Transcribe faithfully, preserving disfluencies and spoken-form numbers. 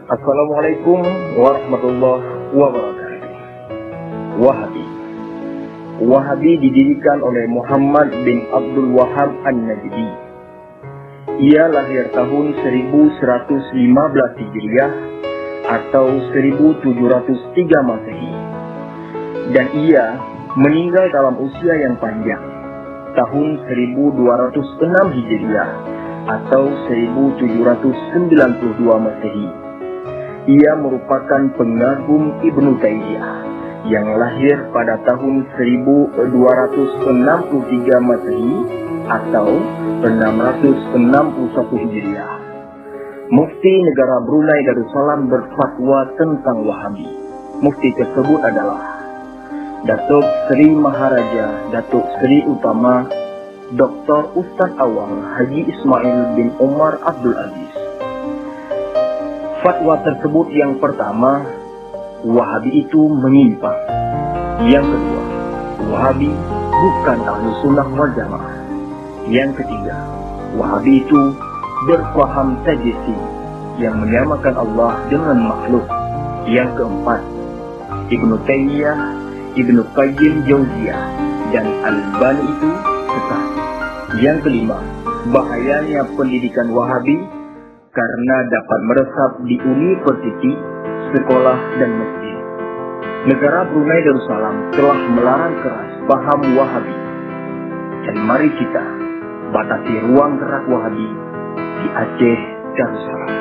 Assalamualaikum warahmatullahi wabarakatuh. Wahabi. Wahabi didirikan oleh Muhammad bin Abdul Wahhab An-Najdi. Ia lahir tahun seribu seratus lima belas Hijriah atau seribu tujuh ratus tiga Masehi. Dan ia meninggal dalam usia yang panjang, tahun seribu dua ratus enam Hijriah atau seribu tujuh ratus sembilan puluh dua Masehi. Ia merupakan pengagum Ibnu Taimiyah yang lahir pada tahun seribu dua ratus enam puluh tiga Masehi atau enam ratus enam puluh satu Hijriah. Mufti negara Brunei Darussalam berfatwa tentang Wahabi. Mufti tersebut adalah Datuk Seri Maharaja Datuk Seri Utama Doktor Ustadz Awang Haji Ismail bin Omar Abdul Aziz. Fatwa tersebut yang pertama, Wahabi itu menyimpang. Yang kedua, Wahabi bukan ahlu sunnah wal jamaah. Yang ketiga, Wahabi itu berpaham tajisi yang menyamakan Allah dengan makhluk. Yang keempat, Ibnu Taimiyah, Ibnu Qayyim Jauziyah, dan Al-Albani itu sesat. Yang kelima, bahayanya pendidikan Wahabi karena dapat meresap di universiti, sekolah, dan masjid. Negara Brunei Darussalam telah melarang keras paham Wahabi. Dan mari kita batasi ruang gerak Wahabi di Aceh Darussalam.